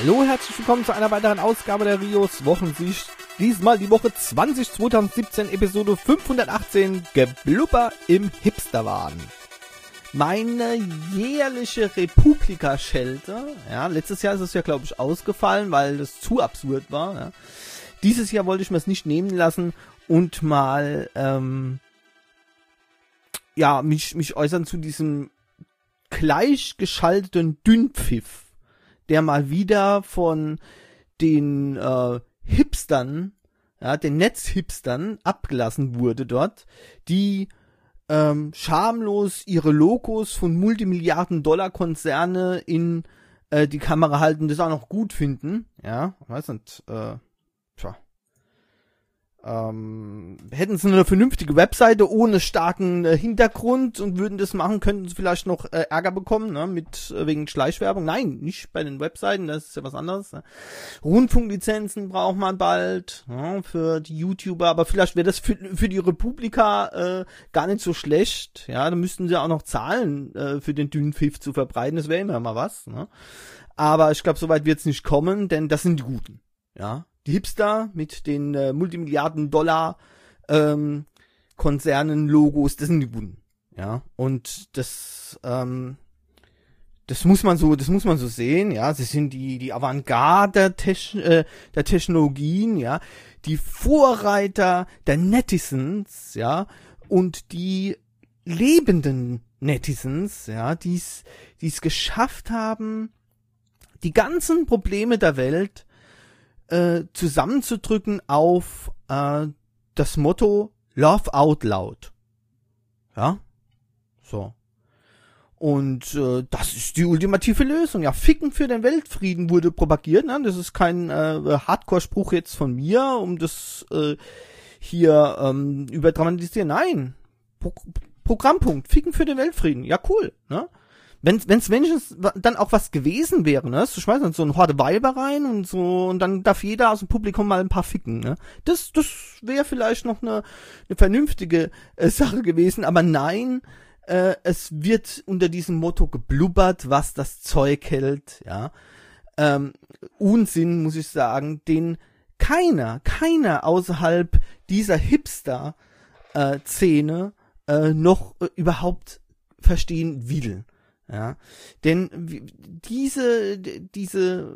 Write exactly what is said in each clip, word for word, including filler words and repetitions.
Hallo, herzlich willkommen zu einer weiteren Ausgabe der Rios Wochensicht. Diesmal die Woche zwanzig zweitausendsiebzehn, Episode fünfhundertachtzehn, Geblubber im Hipsterwahn. Meine jährliche Republika-Schelte, ja, letztes Jahr ist es ja, glaube ich, ausgefallen, weil das zu absurd war. Ja. Dieses Jahr wollte ich mir es nicht nehmen lassen und mal, ähm, ja, mich, mich äußern zu diesem gleichgeschalteten Dünnpfiff, der mal wieder von den äh, Hipstern, ja, den Netzhipstern abgelassen wurde dort, die ähm, schamlos ihre Logos von Multimilliarden-Dollar-Konzerne in äh, die Kamera halten, das auch noch gut finden, ja, weiß nicht, äh, tja. Ähm, hätten sie eine vernünftige Webseite ohne starken äh, Hintergrund und würden das machen, könnten sie vielleicht noch äh, Ärger bekommen, ne, mit äh, wegen Schleichwerbung. Nein, nicht bei den Webseiten, das ist ja was anderes. Ne. Rundfunklizenzen braucht man bald, ne, für die YouTuber, aber vielleicht wäre das für, für die Republika äh, gar nicht so schlecht. Ja, da müssten sie auch noch zahlen, äh, für den dünnen Pfiff zu verbreiten. Das wäre immer mal was. Ne. Aber ich glaube, soweit wird es nicht kommen, denn das sind die Guten. Ja. Die Hipster mit den äh, Multimilliarden-Dollar ähm, Konzernen-Logos, das sind die Guten. Ja, und das, ähm, das muss man so, das muss man so sehen, ja, sie sind die, die Avantgarde der, Techn- äh, der Technologien, ja, die Vorreiter der Netizens, ja, und die lebenden Netizens, ja, die es geschafft haben, die ganzen Probleme der Welt Äh, zusammenzudrücken auf äh, das Motto Love Out Loud. Ja, so. Und äh, das ist die ultimative Lösung. Ja, Ficken für den Weltfrieden wurde propagiert. Ne? Das ist kein äh, Hardcore-Spruch jetzt von mir, um das äh, hier ähm, überdramatisieren. Nein, Pro- Programmpunkt. Ficken für den Weltfrieden. Ja, cool. Ne? Wenn wenn's wenigstens dann auch was gewesen wäre, ne? Du schmeißt dann so eine Horde Weiber rein und so, und dann darf jeder aus dem Publikum mal ein paar ficken, ne? Das, das wäre vielleicht noch eine, eine vernünftige äh, Sache gewesen, aber nein, äh, es wird unter diesem Motto geblubbert, was das Zeug hält, ja. Ähm, Unsinn, muss ich sagen, den keiner, keiner außerhalb dieser Hipster-Szene äh, äh, noch äh, überhaupt verstehen will. Ja, denn diese, diese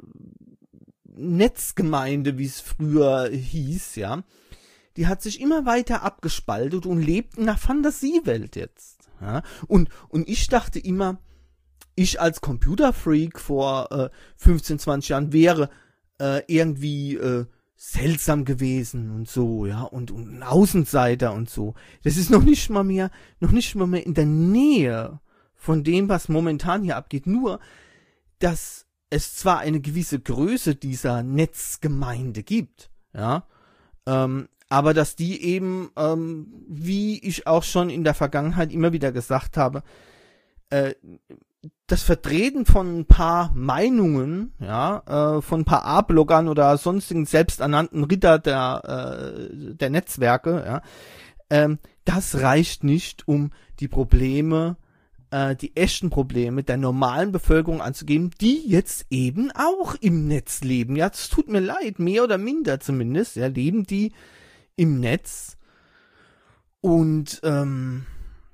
Netzgemeinde, wie es früher hieß, ja, die hat sich immer weiter abgespaltet und lebt in einer Fantasiewelt jetzt. Ja, und, und ich dachte immer, ich als Computerfreak vor äh, fünfzehn, zwanzig Jahren wäre äh, irgendwie äh, seltsam gewesen und so, ja, und, und ein Außenseiter und so. Das ist noch nicht mal mehr, noch nicht mal mehr in der Nähe von dem, was momentan hier abgeht, nur, dass es zwar eine gewisse Größe dieser Netzgemeinde gibt, ja, ähm, aber dass die eben, ähm, wie ich auch schon in der Vergangenheit immer wieder gesagt habe, äh, das Vertreten von ein paar Meinungen, ja, äh, von ein paar A-Bloggern oder sonstigen selbsternannten Ritter der, äh, der Netzwerke, ja, ähm, das reicht nicht, um die Probleme die echten Probleme der normalen Bevölkerung anzugeben, die jetzt eben auch im Netz leben. Ja, es tut mir leid, mehr oder minder zumindest, ja, leben die im Netz. Und ähm,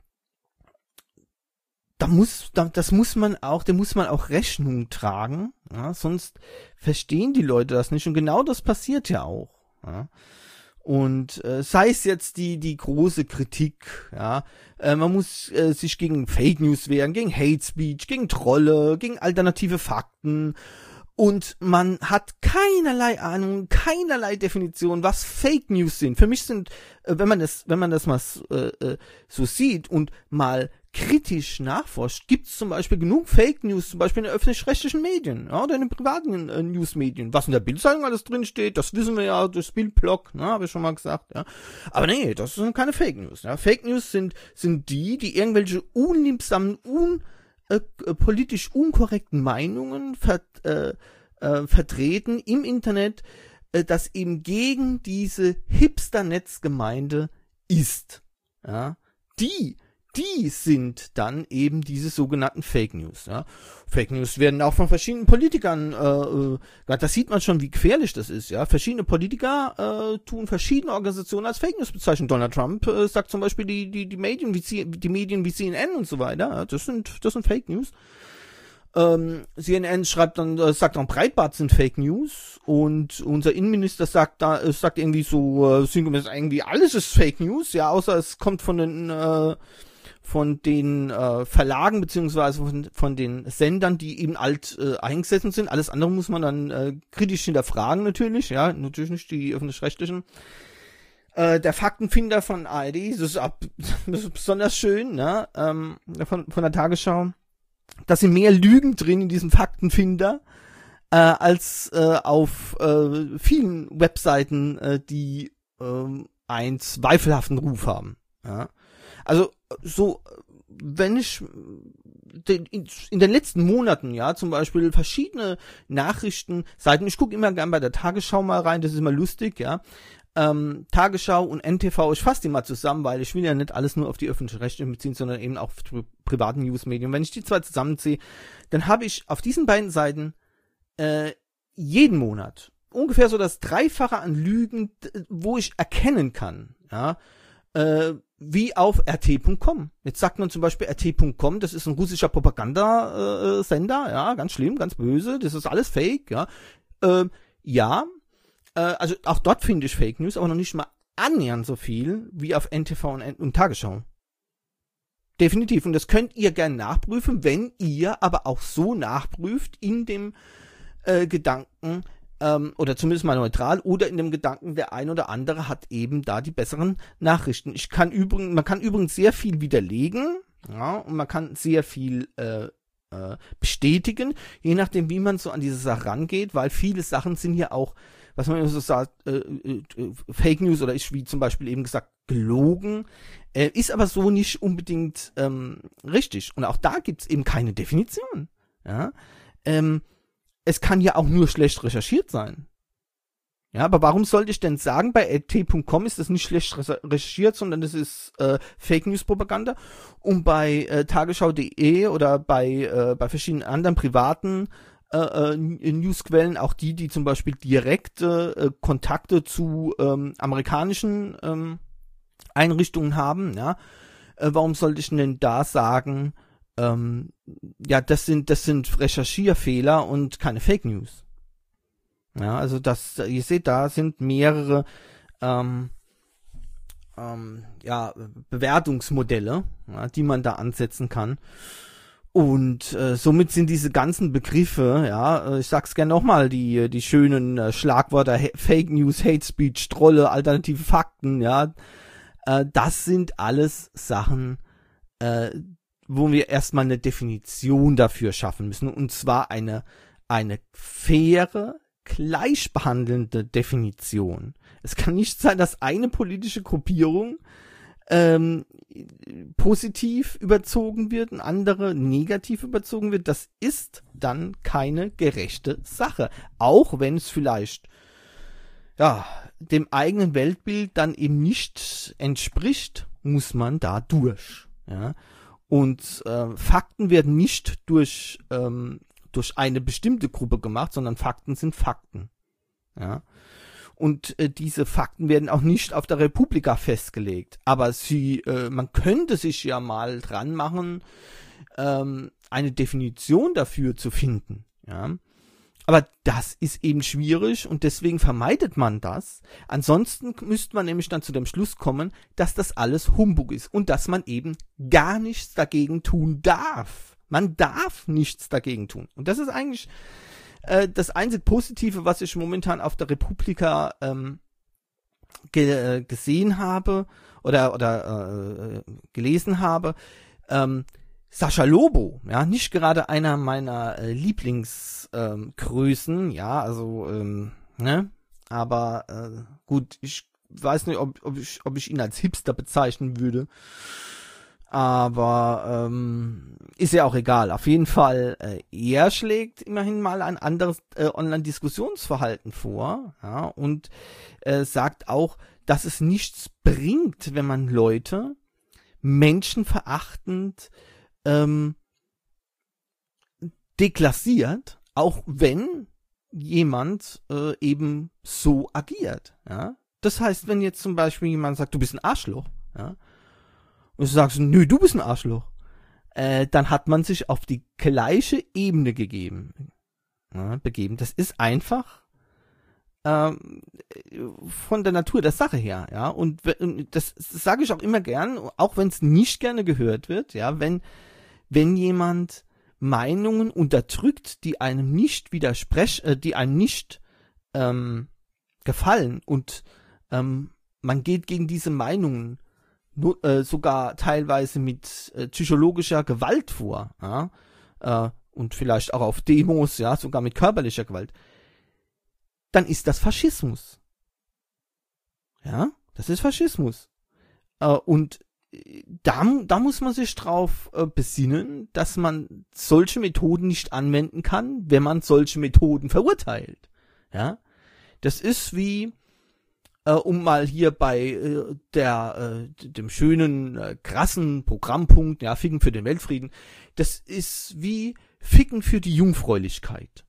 da muss, da, das muss man auch, dem muss man auch Rechnung tragen, ja, sonst verstehen die Leute das nicht. Und genau das passiert ja auch. Ja. Und äh, sei es jetzt die die große Kritik, ja, äh, man muss äh, sich gegen Fake News wehren, gegen Hate Speech, gegen Trolle, gegen alternative Fakten, und man hat keinerlei Ahnung, keinerlei Definition, was Fake News sind. Für mich sind, äh, wenn man das, wenn man das mal äh, so sieht und mal kritisch nachforscht, gibt es zum Beispiel genug Fake News, zum Beispiel in den öffentlich-rechtlichen Medien, ja, oder in den privaten äh, Newsmedien. Was in der Bildzeitung alles drin steht, das wissen wir ja durchs Bildblog, ne, habe ich schon mal gesagt, ja. Aber nee, das sind keine Fake News. Ja. Fake News sind sind die, die irgendwelche unliebsamen, un äh, politisch unkorrekten Meinungen ver äh, äh, vertreten im Internet, äh, das eben gegen diese Hipster-Netzgemeinde ist. Ja. Die die sind dann eben diese sogenannten Fake News. Ja. Fake News werden auch von verschiedenen Politikern, äh, das sieht man schon, wie gefährlich das ist. Ja, verschiedene Politiker äh, tun verschiedene Organisationen als Fake News bezeichnen. Donald Trump äh, sagt zum Beispiel die die die Medien wie C, die Medien wie C N N und so weiter. Ja, das sind das sind Fake News. Ähm, C N N schreibt dann, äh, sagt dann, Breitbart sind Fake News, und unser Innenminister sagt da, äh, sagt irgendwie so, äh, sinngemäß, irgendwie alles ist Fake News, ja, außer es kommt von den, äh, von den äh, Verlagen beziehungsweise von, von den Sendern, die eben alt äh, eingesessen sind. Alles andere muss man dann äh, kritisch hinterfragen natürlich, ja, natürlich nicht die öffentlich-rechtlichen. Äh, der Faktenfinder von A R D, das ist, ab, das ist besonders schön, ne, ähm, von, von der Tagesschau. Da sind mehr Lügen drin in diesem Faktenfinder äh, als äh, auf äh, vielen Webseiten, äh, die äh, einen zweifelhaften Ruf haben. Ja. Also so, wenn ich den, in, in den letzten Monaten, ja, zum Beispiel verschiedene Nachrichtenseiten, ich gucke immer gern bei der Tagesschau mal rein, das ist immer lustig, ja, ähm, Tagesschau und N T V, ich fasse die mal zusammen, weil ich will ja nicht alles nur auf die öffentlich-rechtlichen beziehen, sondern eben auch auf die privaten Newsmedien. Wenn ich die zwei zusammenziehe, dann habe ich auf diesen beiden Seiten äh, jeden Monat ungefähr so das Dreifache an Lügen, wo ich erkennen kann, ja, äh, wie auf R T Punkt com. Jetzt sagt man zum Beispiel R T Punkt com, das ist ein russischer Propagandasender, äh, ja, ganz schlimm, ganz böse, das ist alles Fake, ja. Äh, ja, äh, also auch dort finde ich Fake News, aber noch nicht mal annähernd so viel wie auf N T V und, und Tagesschau. Definitiv, und das könnt ihr gerne nachprüfen, wenn ihr aber auch so nachprüft in dem äh, Gedanken, Ähm, oder zumindest mal neutral, oder in dem Gedanken, der ein oder andere hat eben da die besseren Nachrichten. Ich kann übrigens, man kann übrigens sehr viel widerlegen, ja, und man kann sehr viel äh, äh, bestätigen, je nachdem, wie man so an diese Sache rangeht, weil viele Sachen sind ja auch, was man immer so sagt, äh, äh, Fake News, oder ist, wie zum Beispiel eben gesagt, gelogen, äh, ist aber so nicht unbedingt ähm, richtig. Und auch da gibt's eben keine Definition. Ja, ähm, es kann ja auch nur schlecht recherchiert sein. Ja, aber warum sollte ich denn sagen, bei R T Punkt com ist das nicht schlecht recherchiert, sondern das ist äh, Fake News Propaganda, und bei äh, Tagesschau Punkt de oder bei äh, bei verschiedenen anderen privaten äh, äh, Newsquellen, auch die, die zum Beispiel direkte äh, Kontakte zu ähm, amerikanischen ähm, Einrichtungen haben, ja, äh, warum sollte ich denn da sagen, Ähm, ja, das sind, das sind Recherchierfehler und keine Fake News. Ja, also das, ihr seht, da sind mehrere, ähm, ähm, ja, Bewertungsmodelle, ja, die man da ansetzen kann. Und äh, somit sind diese ganzen Begriffe, ja, ich sag's gerne nochmal, die, die schönen äh, Schlagwörter Fake News, Hate Speech, Trolle, alternative Fakten, ja, äh, das sind alles Sachen, äh, wo wir erstmal eine Definition dafür schaffen müssen, und zwar eine, eine faire, gleichbehandelnde Definition. Es kann nicht sein, dass eine politische Gruppierung ähm, positiv überzogen wird und andere negativ überzogen wird. Das ist dann keine gerechte Sache. Auch wenn es vielleicht ja dem eigenen Weltbild dann eben nicht entspricht, muss man da durch. Ja. Und äh, Fakten werden nicht durch ähm, durch eine bestimmte Gruppe gemacht, sondern Fakten sind Fakten. Ja. Und äh, diese Fakten werden auch nicht auf der Republika festgelegt. Aber sie, äh, man könnte sich ja mal dran machen, ähm, eine Definition dafür zu finden. Ja. Aber das ist eben schwierig, und deswegen vermeidet man das. Ansonsten müsste man nämlich dann zu dem Schluss kommen, dass das alles Humbug ist und dass man eben gar nichts dagegen tun darf. Man darf nichts dagegen tun. Und das ist eigentlich äh, das einzig Positive, was ich momentan auf der Republika ähm, ge- äh, gesehen habe oder oder äh, gelesen habe. Ähm, Sascha Lobo, ja, nicht gerade einer meiner äh, Lieblingsgrößen, ähm, ja, also, ähm, ne, aber äh, gut, ich weiß nicht, ob, ob ich, ob ich ihn als Hipster bezeichnen würde, aber ähm, ist ja auch egal. Auf jeden Fall, äh, er schlägt immerhin mal ein anderes äh, Online-Diskussionsverhalten vor, ja, und äh, sagt auch, dass es nichts bringt, wenn man Leute menschenverachtend ähm, deklassiert, auch wenn jemand äh, eben so agiert. Ja? Das heißt, wenn jetzt zum Beispiel jemand sagt, du bist ein Arschloch, ja, und du sagst, nö, du bist ein Arschloch, äh, dann hat man sich auf die gleiche Ebene gegeben, ja, begeben. Das ist einfach ähm, von der Natur der Sache her, ja. Und das, das sage ich auch immer gern, auch wenn es nicht gerne gehört wird, ja, wenn wenn jemand Meinungen unterdrückt, die einem nicht widersprechen, äh, die einem nicht ähm, gefallen und ähm, man geht gegen diese Meinungen nur, äh, sogar teilweise mit äh, psychologischer Gewalt vor, ja, äh, und vielleicht auch auf Demos, ja, sogar mit körperlicher Gewalt, dann ist das Faschismus. Ja, das ist Faschismus. Äh, und Da, da muss man sich drauf äh, besinnen, dass man solche Methoden nicht anwenden kann, wenn man solche Methoden verurteilt. Ja, das ist wie, äh, um mal hier bei äh, der äh, dem schönen äh, krassen Programmpunkt, ja, Ficken für den Weltfrieden, das ist wie Ficken für die Jungfräulichkeit.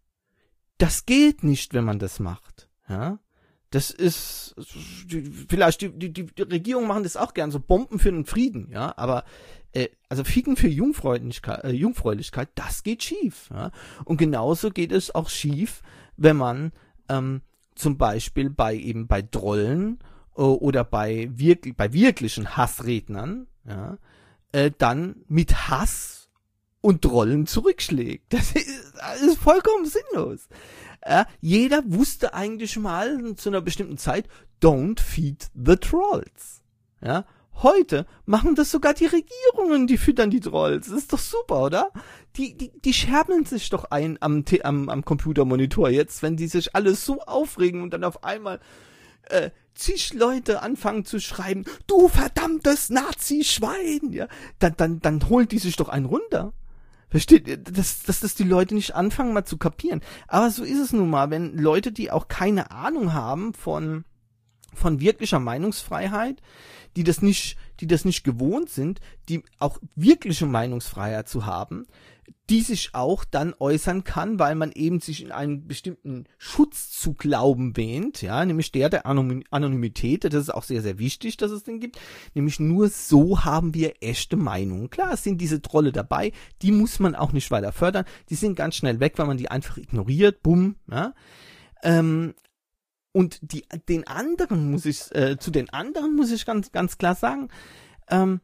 Das geht nicht, wenn man das macht. Ja. Das ist, vielleicht die, die, die Regierung machen das auch gern, so Bomben für den Frieden, ja, aber, äh, also Ficken für Jungfräulichkeit, äh, Jungfräulichkeit, das geht schief, ja, und genauso geht es auch schief, wenn man, ähm, zum Beispiel bei, eben bei Trollen, äh, oder bei wirklich, bei wirklichen Hassrednern, ja, äh, dann mit Hass und Trollen zurückschlägt. Das ist, das ist vollkommen sinnlos. Ja, jeder wusste eigentlich mal zu einer bestimmten Zeit, don't feed the trolls. Ja, heute machen das sogar die Regierungen, die füttern die Trolls. Das ist doch super, oder? Die, die, die scherben sich doch ein am, am, am Computermonitor jetzt, wenn die sich alle so aufregen und dann auf einmal äh, zig Leute anfangen zu schreiben, du verdammtes Nazi-Schwein, ja, dann, dann, dann holt die sich doch einen runter. Versteht ihr, dass, dass das die Leute nicht anfangen mal zu kapieren. Aber so ist es nun mal, wenn Leute, die auch keine Ahnung haben von, von wirklicher Meinungsfreiheit, die das nicht, die das nicht gewohnt sind, die auch wirkliche Meinungsfreiheit zu haben, die sich auch dann äußern kann, weil man eben sich in einen bestimmten Schutz zu glauben wähnt, ja, nämlich der der Anonym- Anonymität, das ist auch sehr, sehr wichtig, dass es den gibt, nämlich nur so haben wir echte Meinungen. Klar, es sind diese Trolle dabei, die muss man auch nicht weiter fördern, die sind ganz schnell weg, weil man die einfach ignoriert, bumm, ja, ähm, und die, den anderen muss ich, äh, zu den anderen muss ich ganz, ganz klar sagen, ähm,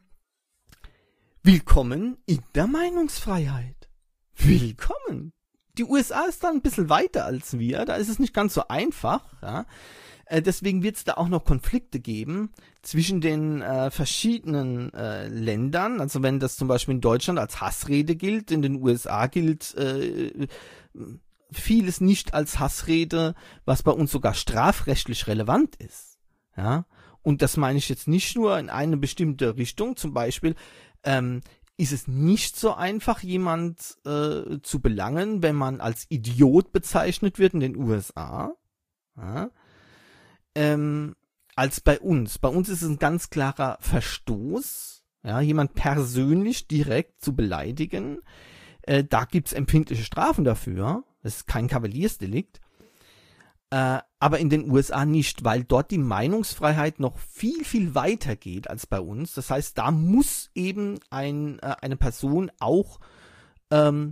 willkommen in der Meinungsfreiheit. Willkommen. Die U S A ist da ein bisschen weiter als wir, da ist es nicht ganz so einfach, ja. Äh, deswegen wird es da auch noch Konflikte geben zwischen den äh, verschiedenen äh, Ländern. Also wenn das zum Beispiel in Deutschland als Hassrede gilt, in den U S A gilt äh, vieles nicht als Hassrede, was bei uns sogar strafrechtlich relevant ist. Ja, und das meine ich jetzt nicht nur in eine bestimmte Richtung, zum Beispiel ähm, ist es nicht so einfach, jemand äh, zu belangen, wenn man als Idiot bezeichnet wird in den U S A, ja, ähm, als bei uns. Bei uns ist es ein ganz klarer Verstoß, ja, jemand persönlich direkt zu beleidigen. Äh, da gibt's empfindliche Strafen dafür. Das ist kein Kavaliersdelikt. Äh, aber in den U S A nicht, weil dort die Meinungsfreiheit noch viel, viel weiter geht als bei uns. Das heißt, da muss eben ein, äh, eine Person auch ähm,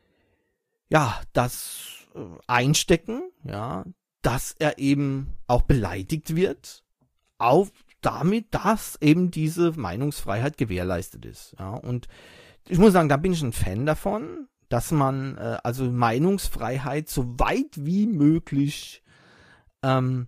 ja, das äh, einstecken, ja, dass er eben auch beleidigt wird, auf damit, dass eben diese Meinungsfreiheit gewährleistet ist. Ja, und ich muss sagen, da bin ich ein Fan davon, dass man äh, also Meinungsfreiheit so weit wie möglich ähm,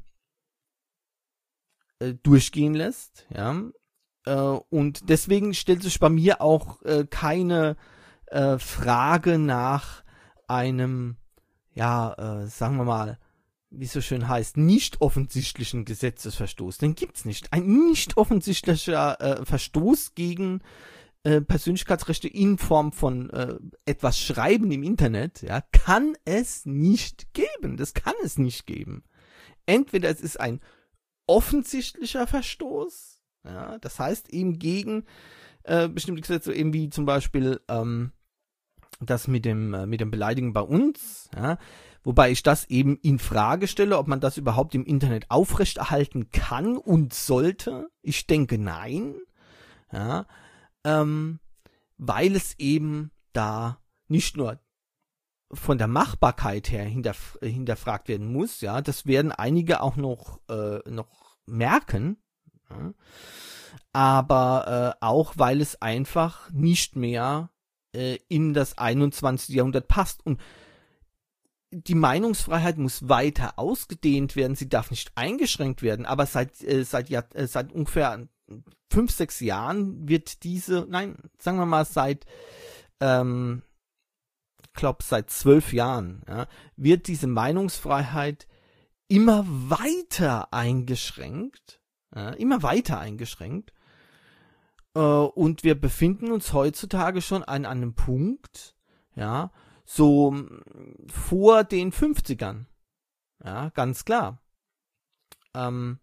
äh, durchgehen lässt, ja, äh, und deswegen stellt sich bei mir auch äh, keine äh, Frage nach einem, ja, äh, sagen wir mal, wie es so schön heißt, nicht offensichtlichen Gesetzesverstoß. Den gibt's nicht. Ein nicht offensichtlicher äh, Verstoß gegen Äh, Persönlichkeitsrechte in Form von äh, etwas Schreiben im Internet, ja, kann es nicht geben. Das kann es nicht geben. Entweder es ist ein offensichtlicher Verstoß, ja, das heißt eben gegen äh, bestimmte Gesetze, eben wie zum Beispiel ähm, das mit dem äh, mit dem Beleidigen bei uns, ja, wobei ich das eben in Frage stelle, ob man das überhaupt im Internet aufrechterhalten kann und sollte. Ich denke nein, ja, ähm, weil es eben da nicht nur von der Machbarkeit her hinterf hinterfragt werden muss, ja, das werden einige auch noch äh, noch merken, ja, aber äh, auch weil es einfach nicht mehr äh, in das einundzwanzigste Jahrhundert passt. Und die Meinungsfreiheit muss weiter ausgedehnt werden, sie darf nicht eingeschränkt werden, aber seit äh, seit Jahr, äh, seit ungefähr fünf, sechs Jahren wird diese, nein, sagen wir mal seit ähm, ich glaube seit zwölf Jahren, ja, wird diese Meinungsfreiheit immer weiter eingeschränkt, ja, immer weiter eingeschränkt, äh, und wir befinden uns heutzutage schon an einem Punkt, ja, so vor den fünfzigern, ja, ganz klar. Ähm,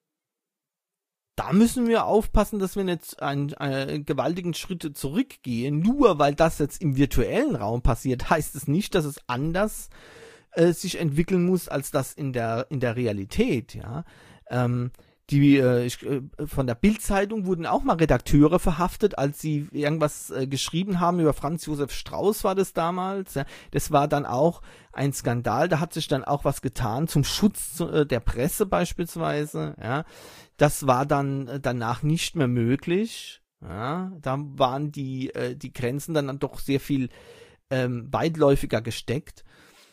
Da müssen wir aufpassen, dass wir jetzt einen, einen gewaltigen Schritt zurückgehen. Nur weil das jetzt im virtuellen Raum passiert, heißt es nicht, dass es anders äh, sich entwickeln muss, als das in der in der Realität. Ja, ähm, die äh, ich, äh, von der Bild-Zeitung wurden auch mal Redakteure verhaftet, als sie irgendwas äh, geschrieben haben über Franz Josef Strauß, war das damals. Ja. Das war dann auch ein Skandal. Da hat sich dann auch was getan zum Schutz äh, der Presse beispielsweise. Ja. Das war dann danach nicht mehr möglich. Ja, da waren die, äh, die Grenzen dann doch sehr viel ähm, weitläufiger gesteckt.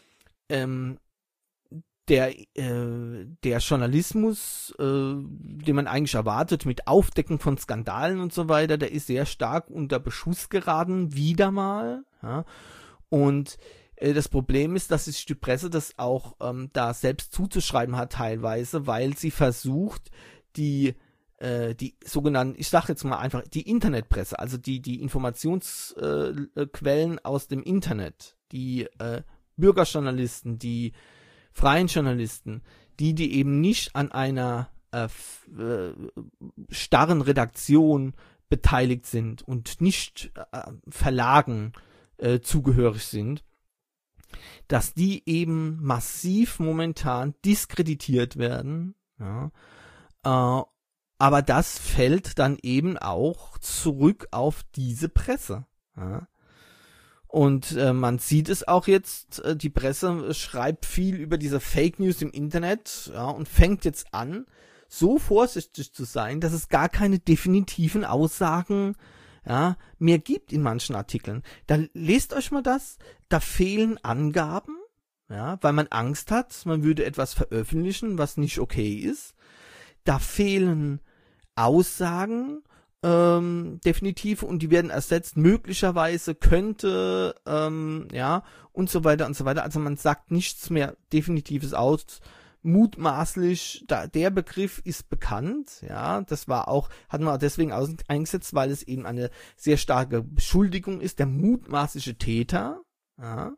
Ähm, der, äh, der Journalismus, äh, den man eigentlich erwartet, mit Aufdecken von Skandalen und so weiter, der ist sehr stark unter Beschuss geraten, wieder mal. Ja. Und äh, das Problem ist, dass sich die Presse das auch ähm, da selbst zuzuschreiben hat teilweise, weil sie versucht, die äh, die sogenannten, ich sage jetzt mal einfach, die Internetpresse, also die die Informationsquellen äh, aus dem Internet, die äh, Bürgerjournalisten, die freien Journalisten, die die eben nicht an einer äh, äh, starren Redaktion beteiligt sind und nicht äh, Verlagen äh, zugehörig sind, dass die eben massiv momentan diskreditiert werden, ja. Uh, aber das fällt dann eben auch zurück auf diese Presse. Ja. Und äh, man sieht es auch jetzt, äh, die Presse schreibt viel über diese Fake News im Internet, ja, und fängt jetzt an, so vorsichtig zu sein, dass es gar keine definitiven Aussagen, ja, mehr gibt in manchen Artikeln. Dann lest euch mal das, da fehlen Angaben, ja, weil man Angst hat, man würde etwas veröffentlichen, was nicht okay ist. Da fehlen Aussagen, ähm, definitiv, und die werden ersetzt, möglicherweise, könnte, ähm, ja, und so weiter und so weiter. Also man sagt nichts mehr Definitives aus. Mutmaßlich, da, der Begriff ist bekannt, ja, das war auch, hatten wir auch deswegen aus, eingesetzt, weil es eben eine sehr starke Beschuldigung ist, der mutmaßliche Täter, ja,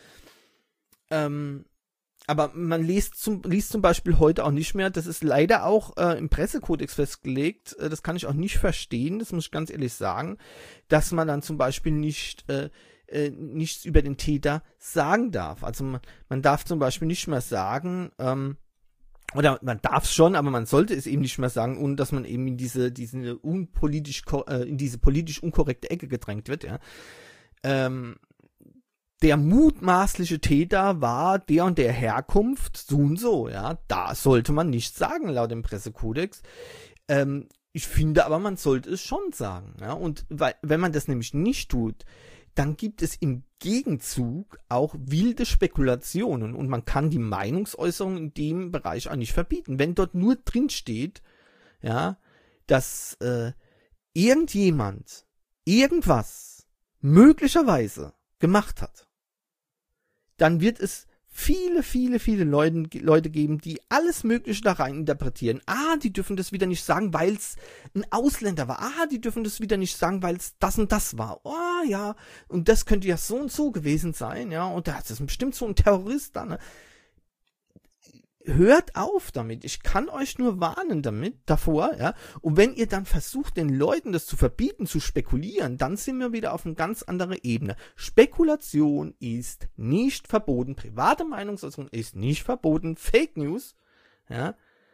ähm, aber man liest zum, liest zum Beispiel heute auch nicht mehr, das ist leider auch äh, im Pressekodex festgelegt, äh, das kann ich auch nicht verstehen, das muss ich ganz ehrlich sagen, dass man dann zum Beispiel nicht äh, äh, nichts über den Täter sagen darf. Also man, man darf zum Beispiel nicht mehr sagen, ähm, oder man darf es schon, aber man sollte es eben nicht mehr sagen, ohne dass man eben in diese, diese unpolitisch, äh, in diese politisch unkorrekte Ecke gedrängt wird, ja. Ähm, der mutmaßliche Täter war der und der Herkunft, so und so, ja, da sollte man nichts sagen, laut dem Pressekodex. Ähm, ich finde aber, man sollte es schon sagen, ja, und weil, wenn man das nämlich nicht tut, dann gibt es im Gegenzug auch wilde Spekulationen und man kann die Meinungsäußerung in dem Bereich auch nicht verbieten. Wenn dort nur drin steht, ja, dass äh, irgendjemand irgendwas möglicherweise gemacht hat, dann wird es viele, viele, viele Leute, Leute geben, die alles Mögliche da rein interpretieren. Ah, die dürfen das wieder nicht sagen, weil es ein Ausländer war. Ah, die dürfen das wieder nicht sagen, weil es das und das war. Oh, ja, und das könnte ja so und so gewesen sein, ja, und da ist das bestimmt so ein Terrorist da, ne? hört auf damit. Ich kann euch nur warnen damit, davor, ja. Und wenn ihr dann versucht, den Leuten das zu verbieten, zu spekulieren, dann sind wir wieder auf eine ganz andere Ebene. Spekulation ist nicht verboten. Private Meinungsäußerung ist nicht verboten. Fake News, ja,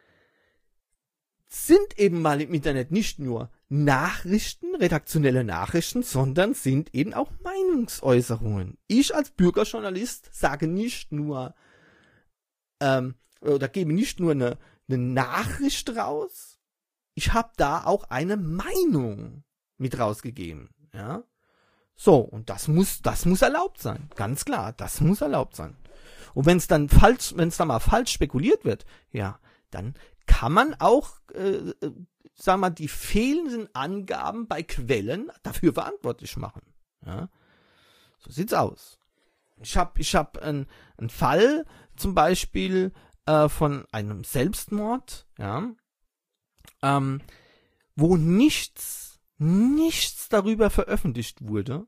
sind eben mal im Internet nicht nur Nachrichten, redaktionelle Nachrichten, sondern sind eben auch Meinungsäußerungen. Ich als Bürgerjournalist sage nicht nur, ähm, oder gebe nicht nur eine, eine Nachricht raus, ich habe da auch eine Meinung mit rausgegeben, ja. So, und das muss, das muss erlaubt sein, ganz klar, das muss erlaubt sein. Und wenn es dann falsch, wenn es dann mal falsch spekuliert wird, ja, dann kann man auch, äh, sagen wir mal, die fehlenden Angaben bei Quellen dafür verantwortlich machen, ja. So sieht's aus. Ich habe, ich habe einen, einen Fall, zum Beispiel äh, von einem Selbstmord, ja, ähm, wo nichts, nichts darüber veröffentlicht wurde,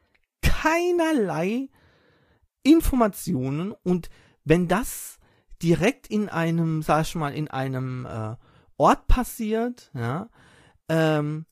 keinerlei Informationen, und wenn das direkt in einem, sag ich mal, in einem äh, Ort passiert, ja, ähm,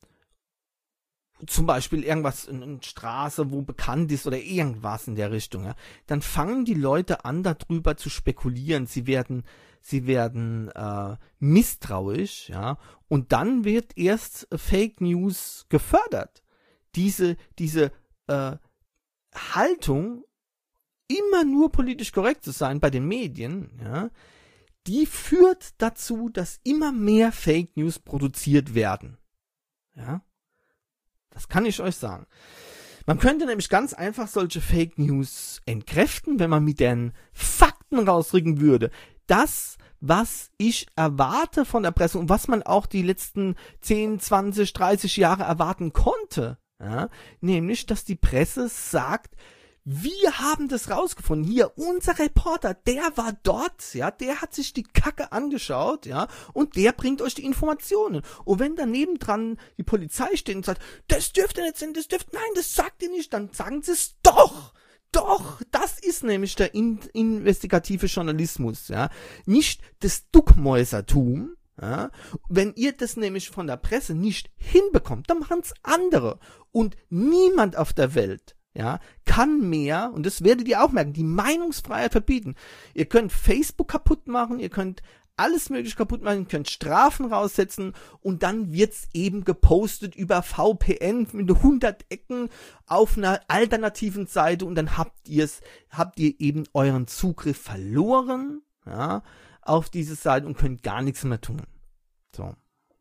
zum Beispiel irgendwas, eine Straße, wo bekannt ist oder irgendwas in der Richtung, ja, dann fangen die Leute an, darüber zu spekulieren. Sie werden, sie werden äh, misstrauisch, ja, und dann wird erst Fake News gefördert. Diese, diese äh, Haltung, immer nur politisch korrekt zu sein bei den Medien, ja, die führt dazu, dass immer mehr Fake News produziert werden, ja. Das kann ich euch sagen. Man könnte nämlich ganz einfach solche Fake News entkräften, wenn man mit den Fakten rausrücken würde. Das, was ich erwarte von der Presse und was man auch die letzten zehn, zwanzig, dreißig Jahre erwarten konnte, ja, nämlich, dass die Presse sagt, wir haben das rausgefunden. Hier, unser Reporter, der war dort, ja, der hat sich die Kacke angeschaut, ja, und der bringt euch die Informationen. Und wenn daneben dran die Polizei steht und sagt, das dürfte nicht sein, das dürfte, nein, das sagt ihr nicht, dann sagen sie es doch. Doch, das ist nämlich der in- investigative Journalismus, ja. Nicht das Duckmäusertum, ja. Wenn ihr das nämlich von der Presse nicht hinbekommt, dann machen es andere. Und niemand auf der Welt, ja, kann mehr, und das werdet ihr auch merken, die Meinungsfreiheit verbieten. Ihr könnt Facebook kaputt machen, ihr könnt alles mögliche kaputt machen, ihr könnt Strafen raussetzen, und dann wird's eben gepostet über V P N mit hundert Ecken auf einer alternativen Seite, und dann habt ihr's, habt ihr eben euren Zugriff verloren, ja, auf diese Seite und könnt gar nichts mehr tun. So.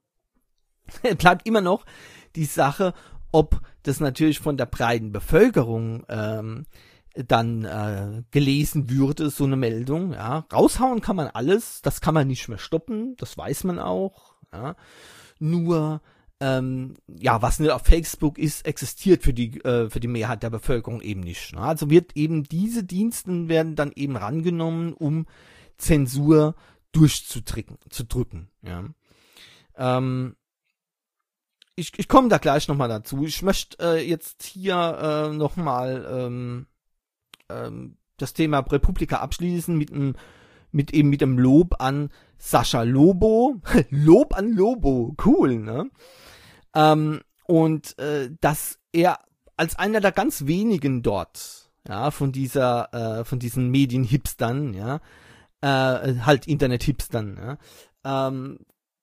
Bleibt immer noch die Sache, ob das natürlich von der breiten Bevölkerung ähm, dann äh, gelesen würde, so eine Meldung. Ja, raushauen kann man alles, das kann man nicht mehr stoppen, das weiß man auch. Ja, nur ähm, ja, was nicht auf Facebook ist, existiert für die äh, für die Mehrheit der Bevölkerung eben nicht. Ne? Also wird eben diese Diensten werden dann eben rangenommen, um Zensur durchzudrücken, zu drücken. Ja. Ähm, Ich, ich komme da gleich nochmal dazu. Ich möchte äh, jetzt hier äh, nochmal ähm, ähm, das Thema Republika abschließen mit einem, mit eben mit dem Lob an Sascha Lobo. Lob an Lobo, cool, ne? Ähm, und äh, dass er als einer der ganz wenigen dort, ja, von dieser, äh, von diesen Medien-Hipstern, ja, äh, halt Internet-Hipstern, ja, ähm,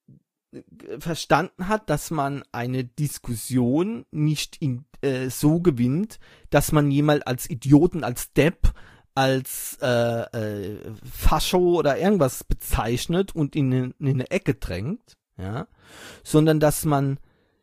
verstanden hat, dass man eine Diskussion nicht in, äh, so gewinnt, dass man jemand als Idioten, als Depp, als äh, äh, Fascho oder irgendwas bezeichnet und in, in eine Ecke drängt, ja, sondern dass man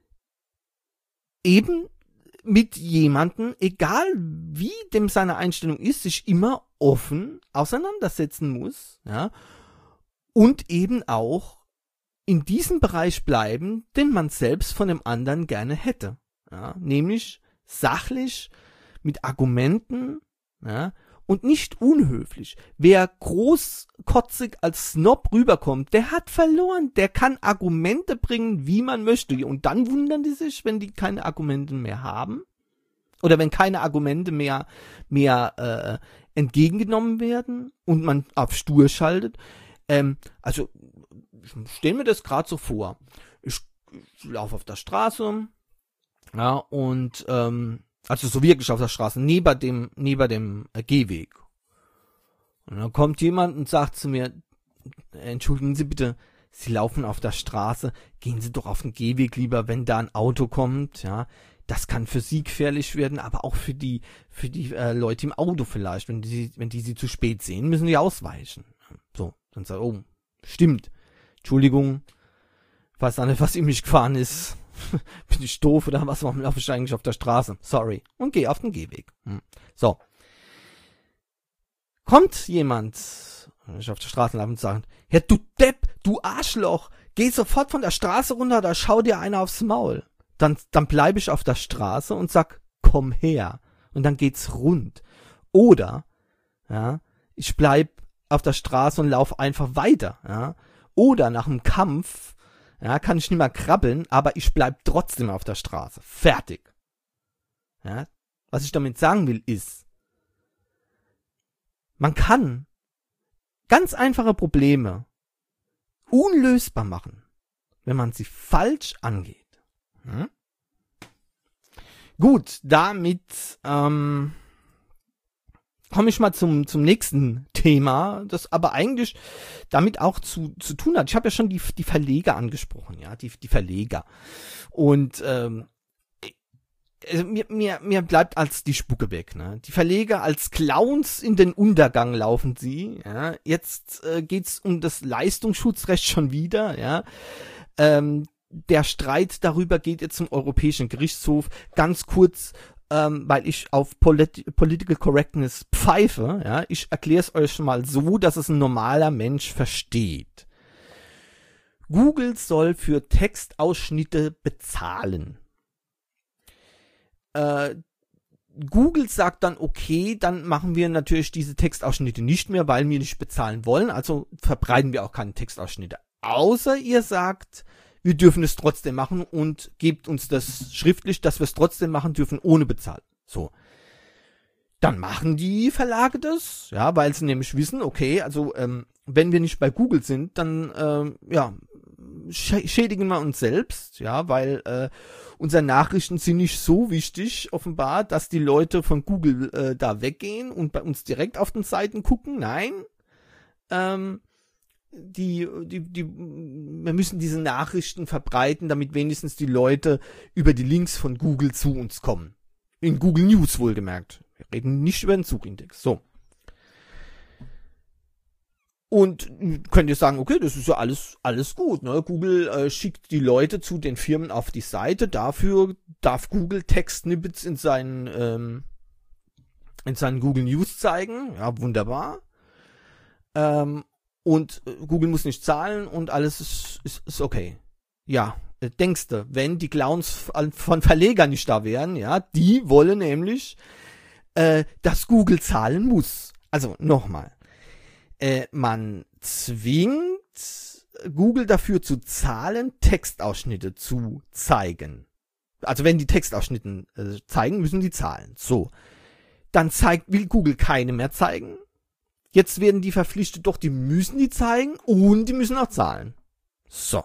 eben mit jemandem, egal wie dem seine Einstellung ist, sich immer offen auseinandersetzen muss, ja, und eben auch in diesem Bereich bleiben, den man selbst von dem anderen gerne hätte. Ja, nämlich sachlich, mit Argumenten, ja, und nicht unhöflich. Wer großkotzig als Snob rüberkommt, der hat verloren. Der kann Argumente bringen, wie man möchte. Und dann wundern die sich, wenn die keine Argumente mehr haben. Oder wenn keine Argumente mehr, mehr äh, entgegengenommen werden und man auf stur schaltet. Ähm, also, ich stell mir das gerade so vor. Ich, ich laufe auf der Straße, ja, und, ähm, also so wirklich auf der Straße, neben dem, neben dem äh, Gehweg. Und dann kommt jemand und sagt zu mir, entschuldigen Sie bitte, Sie laufen auf der Straße, gehen Sie doch auf den Gehweg lieber, wenn da ein Auto kommt, ja. Das kann für Sie gefährlich werden, aber auch für die, für die äh, Leute im Auto vielleicht, wenn die, wenn die Sie zu spät sehen, müssen die ausweichen. So, dann sagt, oh, stimmt. Entschuldigung, weiß auch nicht, was in mich gefahren ist. Bin ich doof oder was? Warum laufe ich eigentlich auf der Straße? Sorry. Und geh auf den Gehweg. Hm. So. Kommt jemand, ich auf der Straße laufe und sagt, ja du Depp, du Arschloch, geh sofort von der Straße runter, da schau dir einer aufs Maul. Dann, dann bleibe ich auf der Straße und sag, komm her. Und dann geht's rund. Oder, ja, ich bleib auf der Straße und lauf einfach weiter, ja. Oder nach dem Kampf, ja, kann ich nicht mehr krabbeln, aber ich bleib trotzdem auf der Straße. Fertig. Ja, was ich damit sagen will ist, man kann ganz einfache Probleme unlösbar machen, wenn man sie falsch angeht. Hm? Gut, damit ähm, komme ich mal zum zum nächsten Thema, das aber eigentlich damit auch zu zu tun hat. Ich habe ja schon die die Verleger angesprochen, ja, die die Verleger. Und ähm, also mir mir mir bleibt als die Spucke weg, ne? Die Verleger als Clowns in den Untergang laufen sie, ja. Jetzt äh, geht's um das Leistungsschutzrecht schon wieder, ja. Ähm, der Streit darüber geht jetzt zum Europäischen Gerichtshof. Ganz kurz, ähm, weil ich auf Polit- Political Correctness pfeife, ja. Ich erkläre es euch mal so, dass es ein normaler Mensch versteht. Google soll für Textausschnitte bezahlen. Äh, Google sagt dann, okay, dann machen wir natürlich diese Textausschnitte nicht mehr, weil wir nicht bezahlen wollen, also verbreiten wir auch keine Textausschnitte. Außer ihr sagt, wir dürfen es trotzdem machen und gebt uns das schriftlich, dass wir es trotzdem machen dürfen, ohne bezahlen. So. Dann machen die Verlage das, ja, weil sie nämlich wissen, okay, also ähm, wenn wir nicht bei Google sind, dann ähm, ja, schädigen wir uns selbst, ja, weil äh, unsere Nachrichten sind nicht so wichtig, offenbar, dass die Leute von Google äh, da weggehen und bei uns direkt auf den Seiten gucken. Nein, ähm, die, die, die, wir müssen diese Nachrichten verbreiten, damit wenigstens die Leute über die Links von Google zu uns kommen. In Google News wohlgemerkt. Wir reden nicht über den Suchindex. So. Und könnt ihr sagen, okay, das ist ja alles alles gut, ne? Google äh, schickt die Leute zu den Firmen auf die Seite, dafür darf Google Textsnippets in seinen ähm, in seinen Google News zeigen, ja, wunderbar. Ähm, und äh, Google muss nicht zahlen und alles ist, ist, ist okay. Ja, äh, denkst du, wenn die Clowns von Verlegern nicht da wären, ja, die wollen nämlich, äh, dass Google zahlen muss. Also nochmal. Äh, man zwingt Google dafür zu zahlen, Textausschnitte zu zeigen. Also wenn die Textausschnitte äh, zeigen, müssen die zahlen. So. Dann zeigt, will Google keine mehr zeigen. Jetzt werden die verpflichtet, doch die müssen die zeigen und die müssen auch zahlen. So.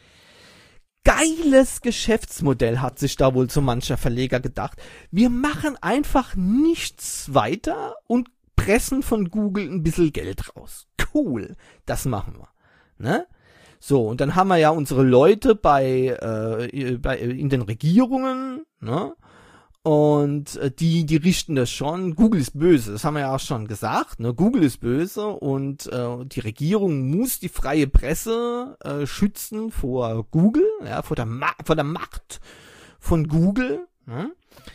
Geiles Geschäftsmodell hat sich da wohl so mancher Verleger gedacht. Wir machen einfach nichts weiter und pressen von Google ein bisschen Geld raus. Cool, das machen wir. Ne? So, und dann haben wir ja unsere Leute bei, äh, bei in den Regierungen, ne? Und äh, die, die richten das schon. Google ist böse, das haben wir ja auch schon gesagt. Ne? Google ist böse und äh, die Regierung muss die freie Presse äh, schützen vor Google, ja, vor der, Ma- vor der Macht von Google. Ne?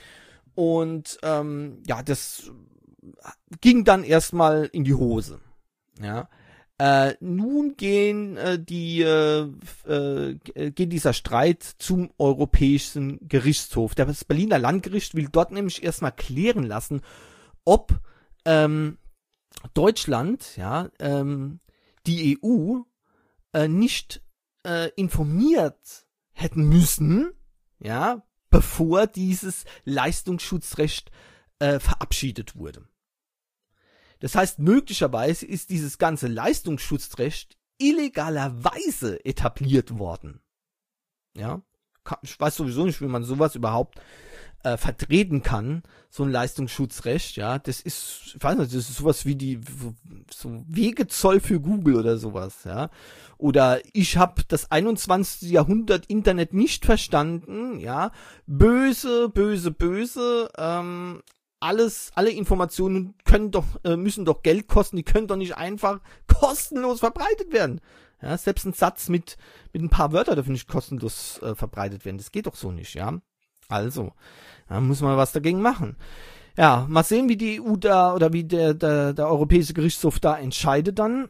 Und ähm, ja, das ging dann erstmal in die Hose. Ja. Äh, nun gehen äh, die äh, äh, geht dieser Streit zum Europäischen Gerichtshof. Das Berliner Landgericht will dort nämlich erstmal klären lassen, ob ähm, Deutschland, ja, ähm, die E U äh, nicht äh, informiert hätten müssen, ja, bevor dieses Leistungsschutzrecht äh, verabschiedet wurde. Das heißt, möglicherweise ist dieses ganze Leistungsschutzrecht illegalerweise etabliert worden. Ja, ich weiß sowieso nicht, wie man sowas überhaupt äh, vertreten kann, so ein Leistungsschutzrecht, ja, das ist, ich weiß nicht, das ist sowas wie die, so Wegezoll für Google oder sowas, ja, oder ich habe das einundzwanzigste Jahrhundert Internet nicht verstanden, ja, böse, böse, böse, ähm, alles, alle Informationen können doch, äh, müssen doch Geld kosten, die können doch nicht einfach kostenlos verbreitet werden. Ja, selbst ein Satz mit, mit ein paar Wörtern darf nicht kostenlos äh, verbreitet werden. Das geht doch so nicht, ja. Also, da muss man was dagegen machen. Ja, mal sehen, wie die E U da, oder wie der, der, der Europäische Gerichtshof da entscheidet dann.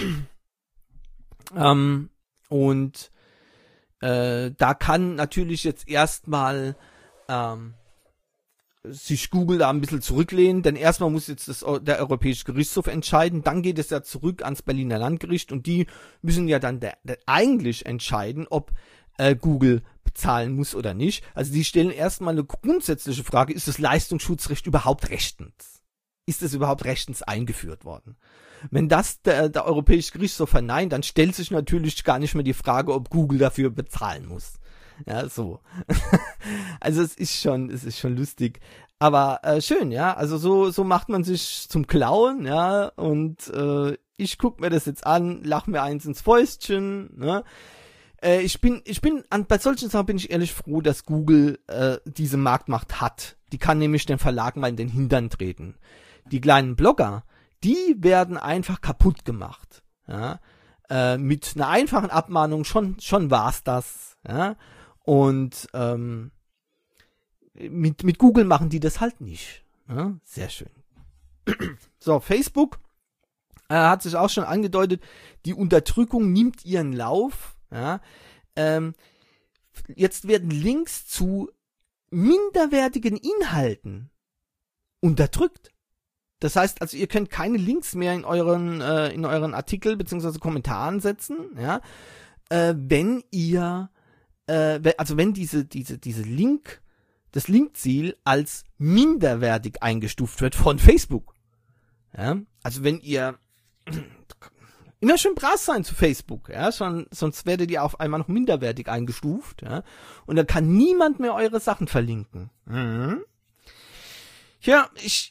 ähm, und, äh, da kann natürlich jetzt erstmal, ähm, sich Google da ein bisschen zurücklehnen, denn erstmal muss jetzt das, der Europäische Gerichtshof entscheiden, dann geht es ja zurück ans Berliner Landgericht und die müssen ja dann der, der eigentlich entscheiden, ob äh, Google bezahlen muss oder nicht. Also die stellen erstmal eine grundsätzliche Frage, ist das Leistungsschutzrecht überhaupt rechtens? Ist es überhaupt rechtens eingeführt worden? Wenn das der, der Europäische Gerichtshof verneint, dann stellt sich natürlich gar nicht mehr die Frage, ob Google dafür bezahlen muss. Ja, so. Also es ist schon, es ist schon lustig. Aber äh, schön, ja. Also so, so macht man sich zum Clown, ja. Und äh, ich guck mir das jetzt an, lach mir eins ins Fäustchen, ne. Äh, ich bin, ich bin, an, bei solchen Sachen bin ich ehrlich froh, dass Google äh, diese Marktmacht hat. Die kann nämlich den Verlag mal in den Hintern treten. Die kleinen Blogger, die werden einfach kaputt gemacht, ja. Äh, mit einer einfachen Abmahnung schon, schon war's das, ja. Und ähm, mit, mit Google machen die das halt nicht. Ja, sehr schön. So, Facebook äh, hat sich auch schon angedeutet, die Unterdrückung nimmt ihren Lauf. Ja, ähm, jetzt werden Links zu minderwertigen Inhalten unterdrückt. Das heißt, also ihr könnt keine Links mehr in euren äh, in euren Artikel beziehungsweise Kommentaren setzen, ja, äh, wenn ihr also wenn diese, diese, diese Link, das Linkziel als minderwertig eingestuft wird von Facebook. Ja, also wenn ihr immer schön brav sein zu Facebook, ja, schon, sonst werdet ihr auf einmal noch minderwertig eingestuft, ja, und dann kann niemand mehr eure Sachen verlinken. Mhm. Ja, ich,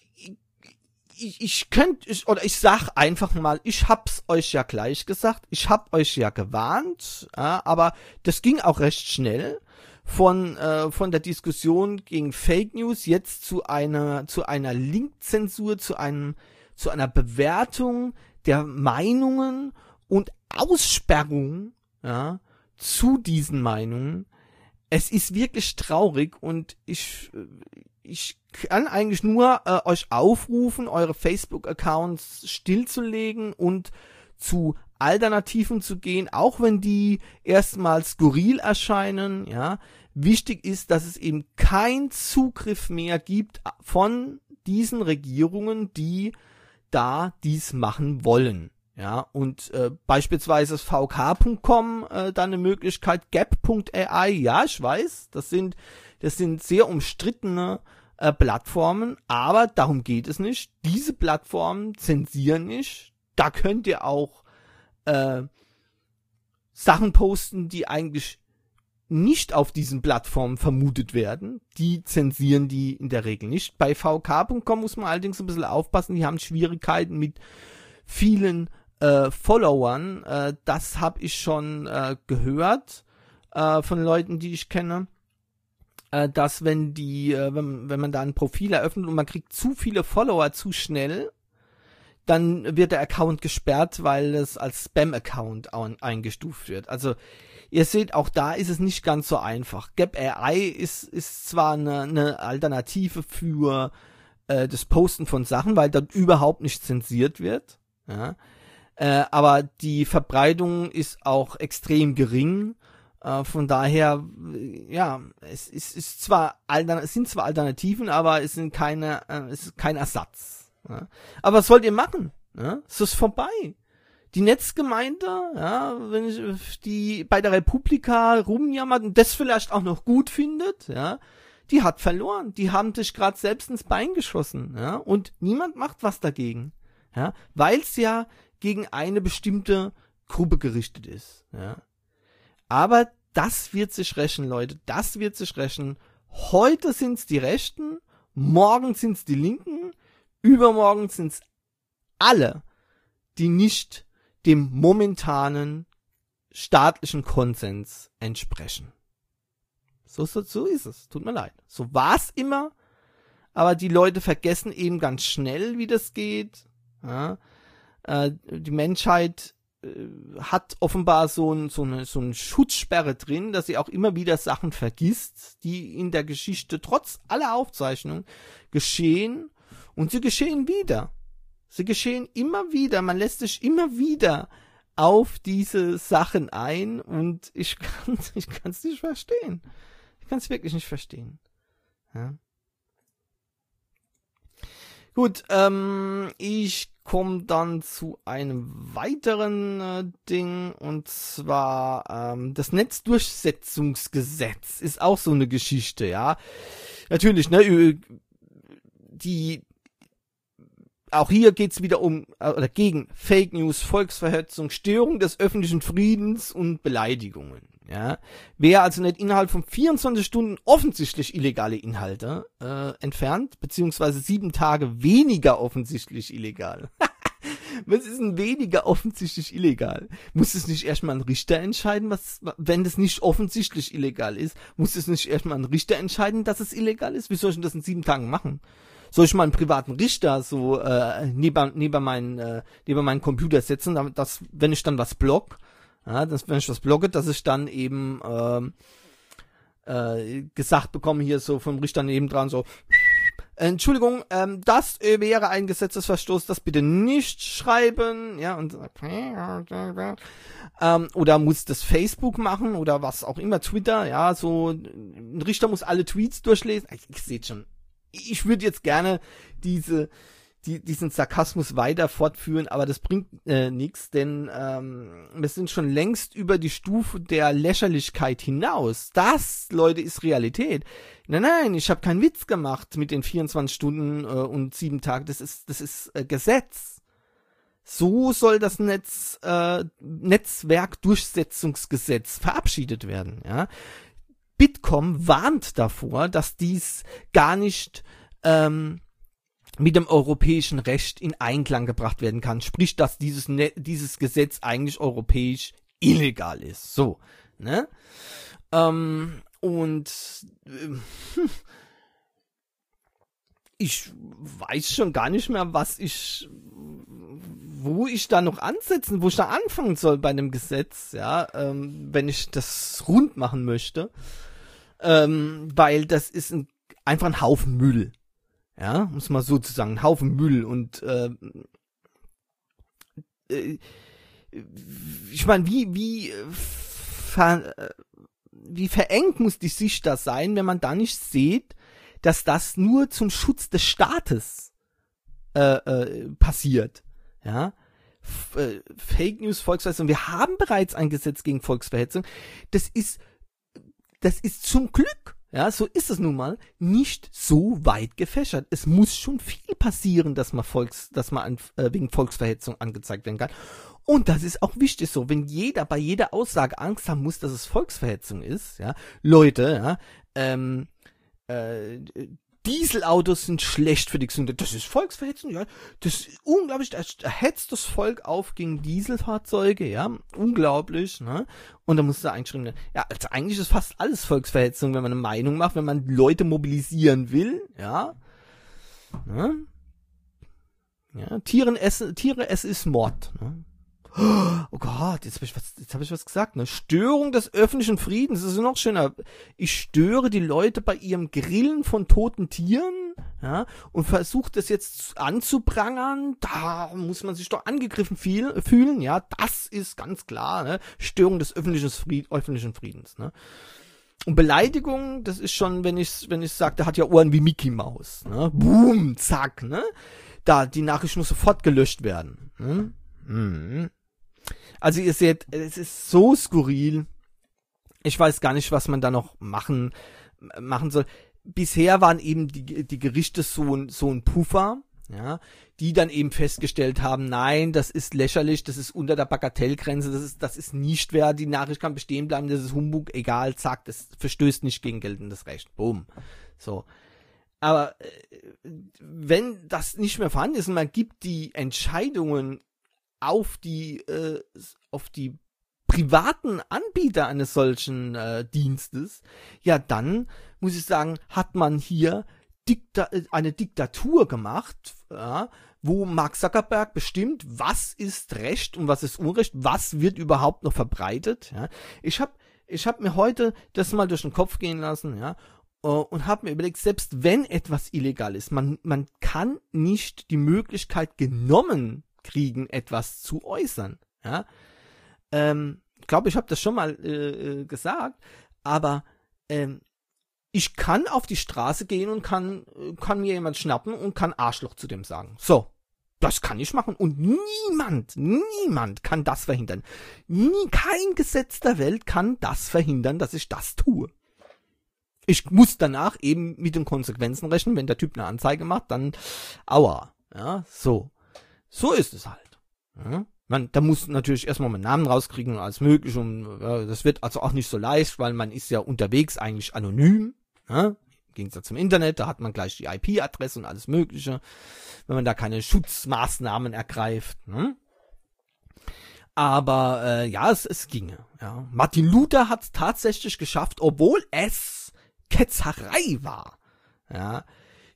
ich, ich könnte, ich, oder ich sag einfach mal, ich hab's euch ja gleich gesagt, ich hab euch ja gewarnt, ja, aber das ging auch recht schnell von, äh, von der Diskussion gegen Fake News jetzt zu einer, zu einer Linkzensur, zu einem, zu einer Bewertung der Meinungen und Aussperrung, ja, zu diesen Meinungen. Es ist wirklich traurig und ich, ich kann eigentlich nur äh, euch aufrufen, eure Facebook-Accounts stillzulegen und zu Alternativen zu gehen, auch wenn die erstmal skurril erscheinen, ja. Wichtig ist, dass es eben keinen Zugriff mehr gibt von diesen Regierungen, die da dies machen wollen. Ja, und äh, beispielsweise das V K Punkt com äh, dann eine Möglichkeit, Gap Punkt A I, ja, ich weiß, das sind das sind sehr umstrittene äh, Plattformen, aber darum geht es nicht. Diese Plattformen zensieren nicht. Da könnt ihr auch äh, Sachen posten, die eigentlich nicht auf diesen Plattformen vermutet werden. Die zensieren die in der Regel nicht. Bei V K Punkt com muss man allerdings ein bisschen aufpassen, die haben Schwierigkeiten mit vielen äh, Followern. Äh, das habe ich schon äh, gehört äh, von Leuten, die ich kenne, äh, dass wenn die, äh, wenn, wenn man da ein Profil eröffnet und man kriegt zu viele Follower zu schnell, dann wird der Account gesperrt, weil es als Spam-Account eingestuft wird. Also ihr seht, auch da ist es nicht ganz so einfach. Gap A I ist, ist zwar eine, eine Alternative für äh, das Posten von Sachen, weil dort überhaupt nicht zensiert wird. Ja, äh, aber die Verbreitung ist auch extrem gering. Äh, von daher, ja, es, es ist zwar es sind zwar Alternativen, aber es sind keine, äh, es ist kein Ersatz. Ja. Aber was wollt ihr machen? Ja, es ist vorbei. Die Netzgemeinde, ja, wenn ich, die bei der Republika rumjammert und das vielleicht auch noch gut findet, ja, die hat verloren. Die haben sich gerade selbst ins Bein geschossen, ja, und niemand macht was dagegen, ja, weil es ja gegen eine bestimmte Gruppe gerichtet ist. Ja. Aber das wird sich rächen, Leute. Das wird sich rächen. Heute sind's die Rechten, morgen sind's die Linken, übermorgen sind's alle, die nicht dem momentanen staatlichen Konsens entsprechen. So, so, so ist es. Tut mir leid. So war's immer. Aber die Leute vergessen eben ganz schnell, wie das geht. Ja, äh, die Menschheit äh, hat offenbar so, ein, so, eine, so eine Schutzsperre drin, dass sie auch immer wieder Sachen vergisst, die in der Geschichte trotz aller Aufzeichnungen geschehen. Und sie geschehen wieder. Sie geschehen immer wieder. Man lässt sich immer wieder auf diese Sachen ein. Und ich kann ich kann's nicht verstehen. Ich kann es wirklich nicht verstehen. Ja. Gut, ähm, ich komme dann zu einem weiteren äh, Ding, und zwar ähm, das Netzdurchsetzungsgesetz ist auch so eine Geschichte, ja. Natürlich, ne, die auch hier geht's wieder um, oder gegen Fake News, Volksverhetzung, Störung des öffentlichen Friedens und Beleidigungen. Ja, wer also nicht innerhalb von vierundzwanzig Stunden offensichtlich illegale Inhalte äh, entfernt, beziehungsweise sieben Tage weniger offensichtlich illegal. Was ist denn weniger offensichtlich illegal? Muss es nicht erstmal ein Richter entscheiden, was, wenn das nicht offensichtlich illegal ist, muss es nicht erstmal ein Richter entscheiden, dass es illegal ist? Wie soll ich denn das in sieben Tagen machen? Soll ich mal einen privaten Richter so äh, neben, neben, meinen, äh, neben meinen Computer setzen, damit das, wenn ich dann was blog, ja, dass, wenn ich das blogge, dass ich dann eben ähm, äh, gesagt bekomme, hier so vom Richter nebendran so, Entschuldigung, ähm, das äh, wäre ein Gesetzesverstoß, das bitte nicht schreiben, ja, und ähm, oder muss das Facebook machen oder was auch immer, Twitter, ja, so, ein Richter muss alle Tweets durchlesen. Ich, ich sehe schon, ich würde jetzt gerne diese Die, diesen Sarkasmus weiter fortführen, aber das bringt äh, nichts, denn ähm, wir sind schon längst über die Stufe der Lächerlichkeit hinaus. Das, Leute, ist Realität. Nein, nein, ich habe keinen Witz gemacht mit den vierundzwanzig Stunden äh, und sieben Tagen. Das ist, das ist äh, Gesetz. So soll das Netz, äh, Netzwerkdurchsetzungsgesetz verabschiedet werden. Ja? Bitkom warnt davor, dass dies gar nicht ähm, mit dem europäischen Recht in Einklang gebracht werden kann. Sprich, dass dieses, ne- dieses Gesetz eigentlich europäisch illegal ist. So, ne? Ähm, und äh, ich weiß schon gar nicht mehr, was ich, wo ich da noch ansetzen, wo ich da anfangen soll bei einem Gesetz, ja, ähm, wenn ich das rund machen möchte. Ähm, weil das ist ein, einfach ein Haufen Müll. Ja, muss man so zu sagen, ein Haufen Müll und äh, äh, ich meine, wie wie ver, wie verengt muss die Sicht das sein, wenn man da nicht sieht, dass das nur zum Schutz des Staates äh, äh, passiert. Ja, F- äh, Fake News, Volksverhetzung. Wir haben bereits ein Gesetz gegen Volksverhetzung. Das ist das ist zum Glück, ja, so ist es nun mal, nicht so weit gefächert. Es muss schon viel passieren, dass man Volks, dass man an, äh, wegen Volksverhetzung angezeigt werden kann. Und das ist auch wichtig so, wenn jeder bei jeder Aussage Angst haben muss, dass es Volksverhetzung ist, ja, Leute, ja, ähm, äh, Dieselautos sind schlecht für die Gesundheit. Das ist Volksverhetzung, ja. Das ist unglaublich, da hetzt das Volk auf gegen Dieselfahrzeuge, ja. Unglaublich, ne? Und da muss da eingeschrieben werden. Ja, also eigentlich ist fast alles Volksverhetzung, wenn man eine Meinung macht, wenn man Leute mobilisieren will, ja. Ne? Ja, Tieren essen, Tiere essen ist Mord, ne? Oh Gott, jetzt habe ich was, jetzt habe ich was gesagt, ne? Störung des öffentlichen Friedens, das ist noch schöner. Ich störe die Leute bei ihrem Grillen von toten Tieren, ja, und versuche das jetzt anzuprangern. Da muss man sich doch angegriffen viel, fühlen, ja. Das ist ganz klar, ne? Störung des öffentlichen, Fried, öffentlichen Friedens, ne? Und Beleidigung, das ist schon, wenn ich, wenn ich sage, der hat ja Ohren wie Mickey Maus, ne? Boom, zack, ne? Da, die Nachricht muss sofort gelöscht werden, ne? Mhm. Also ihr seht, es ist so skurril. Ich weiß gar nicht, was man da noch machen machen soll. Bisher waren eben die die Gerichte so ein so ein Puffer, ja, die dann eben festgestellt haben, nein, das ist lächerlich, das ist unter der Bagatellgrenze, das ist, das ist nicht wert, die Nachricht kann bestehen bleiben, das ist Humbug, egal, zack, das verstößt nicht gegen geltendes Recht, boom, so. Aber äh, wenn das nicht mehr vorhanden ist und man gibt die Entscheidungen auf die, äh, auf die privaten Anbieter eines solchen äh, Dienstes, ja, dann muss ich sagen, hat man hier Dikta- eine Diktatur gemacht, ja, wo Mark Zuckerberg bestimmt, was ist Recht und was ist Unrecht, was wird überhaupt noch verbreitet. Ja. Ich habe ich hab mir heute das mal durch den Kopf gehen lassen, ja, und habe mir überlegt, selbst wenn etwas illegal ist, man, man kann nicht die Möglichkeit genommen kriegen, etwas zu äußern. Ja. Ähm, ich glaube, ich habe das schon mal äh, gesagt, aber ähm, ich kann auf die Straße gehen und kann, kann mir jemand schnappen und kann Arschloch zu dem sagen. So, das kann ich machen und niemand, niemand kann das verhindern. Nie, kein Gesetz der Welt kann das verhindern, dass ich das tue. Ich muss danach eben mit den Konsequenzen rechnen, wenn der Typ eine Anzeige macht, dann aua. Ja, so. So ist es halt. Ja. Man, da muss natürlich erstmal meinen Namen rauskriegen und alles mögliche und ja, das wird also auch nicht so leicht, weil man ist ja unterwegs eigentlich anonym. Ja. Im Gegensatz zum Internet, da hat man gleich die I P-Adresse und alles mögliche, wenn man da keine Schutzmaßnahmen ergreift. Ne? Aber äh, ja, es, es ginge. Ja. Martin Luther hat es tatsächlich geschafft, obwohl es Ketzerei war. Ja.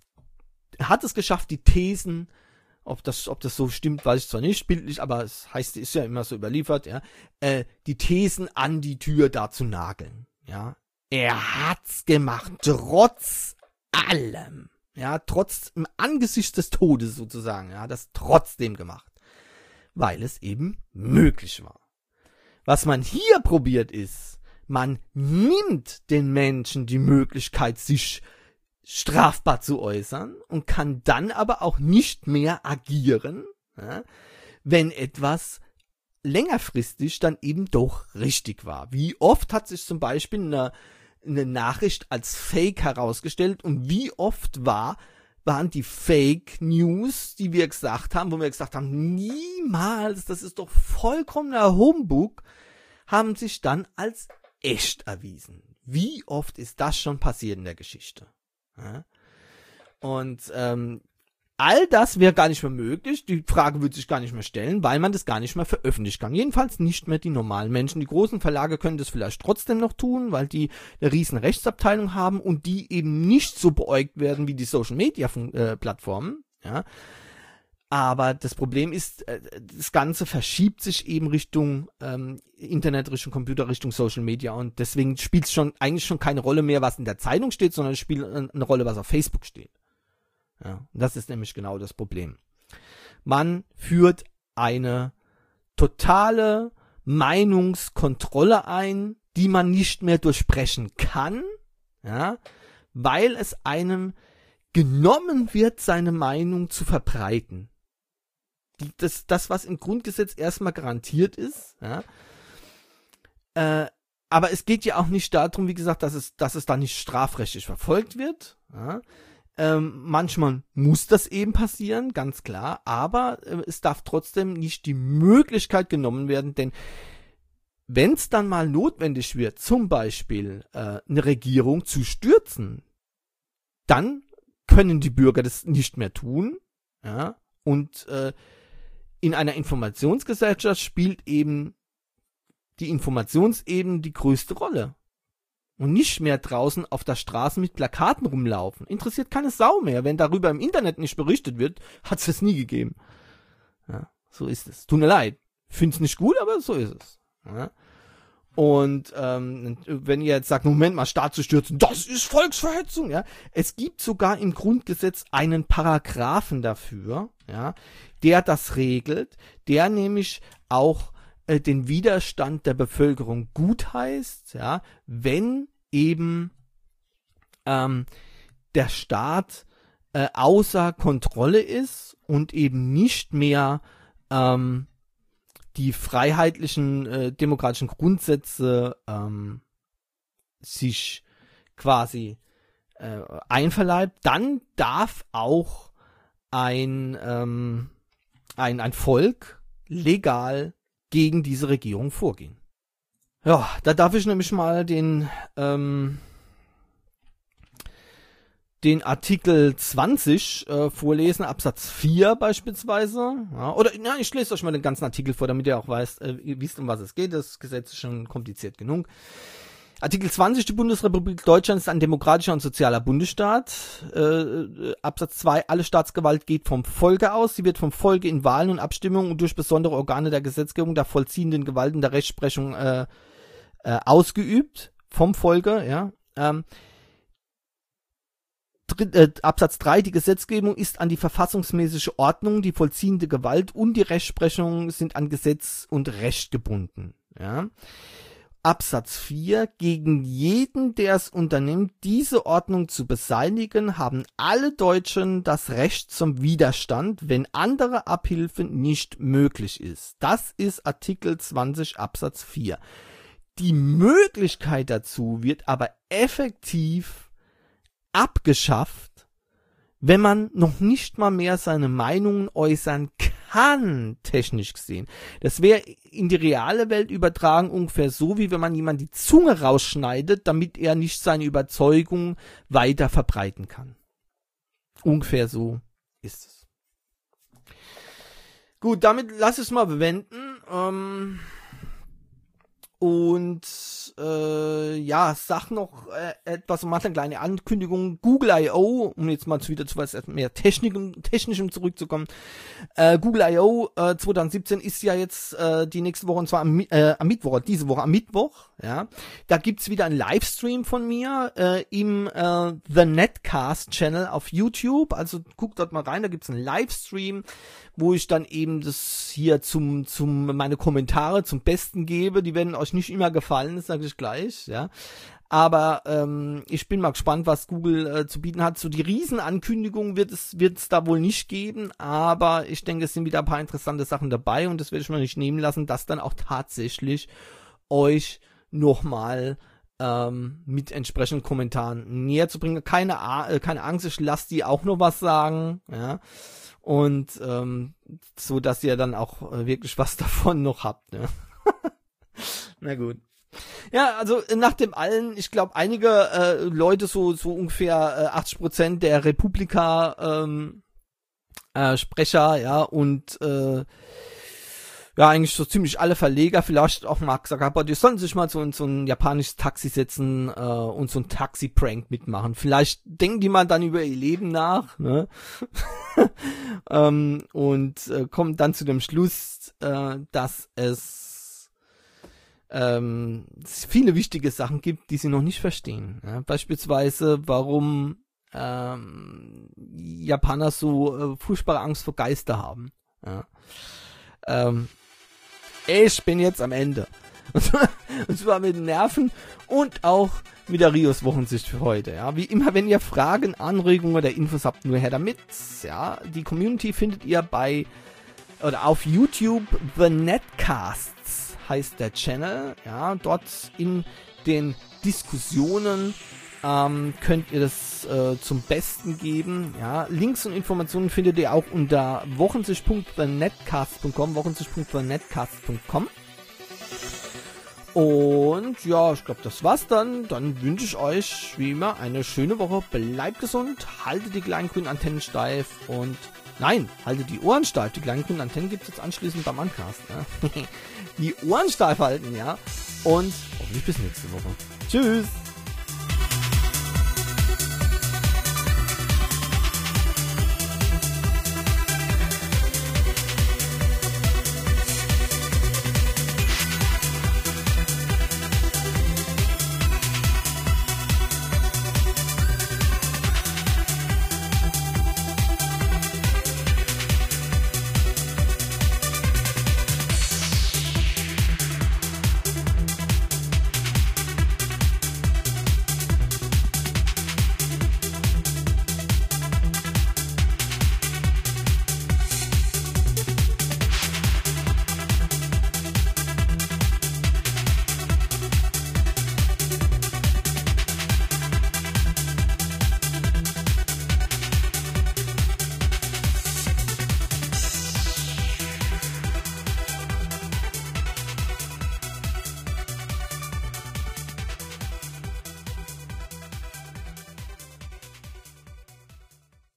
Er hat es geschafft, die Thesen, ob das, ob das so stimmt, weiß ich zwar nicht, bildlich, aber es heißt, ist ja immer so überliefert, ja, äh, die Thesen an die Tür da zu nageln. Ja. Er hat's gemacht, trotz allem. Ja, trotz, im Angesicht des Todes sozusagen, ja, das trotzdem gemacht. Weil es eben möglich war. Was man hier probiert ist, man nimmt den Menschen die Möglichkeit, sich strafbar zu äußern und kann dann aber auch nicht mehr agieren, ja, wenn etwas längerfristig dann eben doch richtig war. Wie oft hat sich zum Beispiel eine, eine Nachricht als Fake herausgestellt und wie oft war, waren die Fake News, die wir gesagt haben, wo wir gesagt haben, niemals, das ist doch vollkommener Humbug, haben sich dann als echt erwiesen. Wie oft ist das schon passiert in der Geschichte? Ja? Und ähm, all das wäre gar nicht mehr möglich. Die Frage würde sich gar nicht mehr stellen, weil man das gar nicht mehr veröffentlichen kann. Jedenfalls nicht mehr die normalen Menschen. Die großen Verlage können das vielleicht trotzdem noch tun, weil die eine riesen Rechtsabteilung haben und die eben nicht so beäugt werden wie die Social-Media-Plattformen. Ja? Aber das Problem ist, das Ganze verschiebt sich eben Richtung ähm, Internet, Richtung Computer, Richtung Social Media und deswegen spielt es schon eigentlich schon keine Rolle mehr, was in der Zeitung steht, sondern es spielt eine Rolle, was auf Facebook steht. Ja, das ist nämlich genau das Problem. Man führt eine totale Meinungskontrolle ein, die man nicht mehr durchbrechen kann, ja, weil es einem genommen wird, seine Meinung zu verbreiten. Das, das, was im Grundgesetz erstmal garantiert ist, ja. Äh, aber es geht ja auch nicht darum, wie gesagt, dass es, dass es da nicht strafrechtlich verfolgt wird. Ja. Ähm, manchmal muss das eben passieren, ganz klar, aber äh, es darf trotzdem nicht die Möglichkeit genommen werden, denn wenn es dann mal notwendig wird, zum Beispiel äh, eine Regierung zu stürzen, dann können die Bürger das nicht mehr tun, ja, und äh, in einer Informationsgesellschaft spielt eben die Informationsebene die größte Rolle. Und nicht mehr draußen auf der Straße mit Plakaten rumlaufen. Interessiert keine Sau mehr. Wenn darüber im Internet nicht berichtet wird, hat es das nie gegeben. Ja, so ist es. Tut mir leid. Find's nicht gut, aber so ist es. Ja. Und ähm, wenn ihr jetzt sagt, Moment mal, Staat zu stürzen, das ist Volksverhetzung, ja. Es gibt sogar im Grundgesetz einen Paragraphen dafür, ja, der das regelt, der nämlich auch äh, den Widerstand der Bevölkerung gutheißt, ja, wenn eben ähm, der Staat äh, außer Kontrolle ist und eben nicht mehr ähm, die freiheitlichen äh, demokratischen Grundsätze ähm, sich quasi äh, einverleibt, dann darf auch ein, ähm, ein, ein Volk legal gegen diese Regierung vorgehen. Ja, da darf ich nämlich mal den, ähm, den Artikel zwanzig äh, vorlesen, Absatz vier beispielsweise. Ja, oder ja, ich lese euch mal den ganzen Artikel vor, damit ihr auch weißt, äh, ihr wisst, um was es geht. Das Gesetz ist schon kompliziert genug. Artikel zwanzig, die Bundesrepublik Deutschland ist ein demokratischer und sozialer Bundesstaat. Äh, Absatz zwei, alle Staatsgewalt geht vom Volke aus. Sie wird vom Volke in Wahlen und Abstimmungen und durch besondere Organe der Gesetzgebung, der vollziehenden Gewalten, der Rechtsprechung äh, äh, ausgeübt. Vom Volke, ja. Ähm, Dritt, äh, Absatz drei, die Gesetzgebung ist an die verfassungsmäßige Ordnung, die vollziehende Gewalt und die Rechtsprechung sind an Gesetz und Recht gebunden. Ja. Absatz vier, gegen jeden, der es unternimmt, diese Ordnung zu beseitigen, haben alle Deutschen das Recht zum Widerstand, wenn andere Abhilfe nicht möglich ist. Das ist Artikel zwanzig Absatz vier. Die Möglichkeit dazu wird aber effektiv abgeschafft, wenn man noch nicht mal mehr seine Meinungen äußern kann, technisch gesehen. Das wäre in die reale Welt übertragen ungefähr so, wie wenn man jemand die Zunge rausschneidet, damit er nicht seine Überzeugung weiter verbreiten kann. Ungefähr so ist es. Gut, damit lass es mal bewenden. Ähm Und äh, ja, sag noch äh, etwas und mach eine kleine Ankündigung. Google I O, um jetzt mal wieder zu was mehr Technikum, Technischem zurückzukommen. Äh, Google I O äh, zwanzig siebzehn ist ja jetzt äh, die nächste Woche, und zwar am, äh, am Mittwoch, diese Woche am Mittwoch. Ja, da gibt's wieder einen Livestream von mir äh, im äh, The Netcast Channel auf YouTube. Also guckt dort mal rein, da gibt's einen Livestream, wo ich dann eben das hier zum zum meine Kommentare zum Besten gebe. Die werden euch nicht immer gefallen, das sage ich gleich, ja. Aber ähm, ich bin mal gespannt, was Google äh, zu bieten hat. So die Riesenankündigung wird es wird es da wohl nicht geben, aber ich denke, es sind wieder ein paar interessante Sachen dabei und das werde ich mir nicht nehmen lassen, das dann auch tatsächlich euch nochmal ähm, mit entsprechenden Kommentaren näher zu bringen. Keine, äh, keine Angst, ich lasse die auch noch was sagen, ja. Und ähm, so, dass ihr dann auch äh, wirklich was davon noch habt. Ne? Na gut. Ja, also nach dem allen, ich glaube, einige äh, Leute, so so ungefähr äh, achtzig Prozent der Republika ähm, äh, Sprecher, ja, und äh, ja, eigentlich so ziemlich alle Verleger, vielleicht auch Mark Zuckerberg, die sollen sich mal so in so ein japanisches Taxi setzen äh, und so ein Taxi-Prank mitmachen. Vielleicht denken die mal dann über ihr Leben nach, ne? ähm, und äh, kommen dann zu dem Schluss, äh, dass es ähm, viele wichtige Sachen gibt, die sie noch nicht verstehen. Ja? Beispielsweise, warum ähm, Japaner so äh, furchtbare Angst vor Geister haben. Ja? Ähm, Ich bin jetzt am Ende. Und zwar mit den Nerven und auch mit der Rios Wochensicht für heute. Ja, wie immer, wenn ihr Fragen, Anregungen oder Infos habt, nur her damit. Ja, die Community findet ihr bei oder auf YouTube. The Netcasts heißt der Channel. Ja, dort in den Diskussionen ähm, könnt ihr das äh, zum Besten geben. Ja, Links und Informationen findet ihr auch unter wochensicht punkt the netcast punkt com, wochensicht punkt the netcast punkt com. Und ja, ich glaube, das war's dann. Dann wünsche ich euch wie immer eine schöne Woche. Bleibt gesund, haltet die kleinen grünen Antennen steif und nein, haltet die Ohren steif. Die kleinen grünen Antennen gibt's jetzt anschließend beim Uncast. Ja? Die Ohren steif halten, ja. Und hoffentlich bis nächste Woche. Tschüss.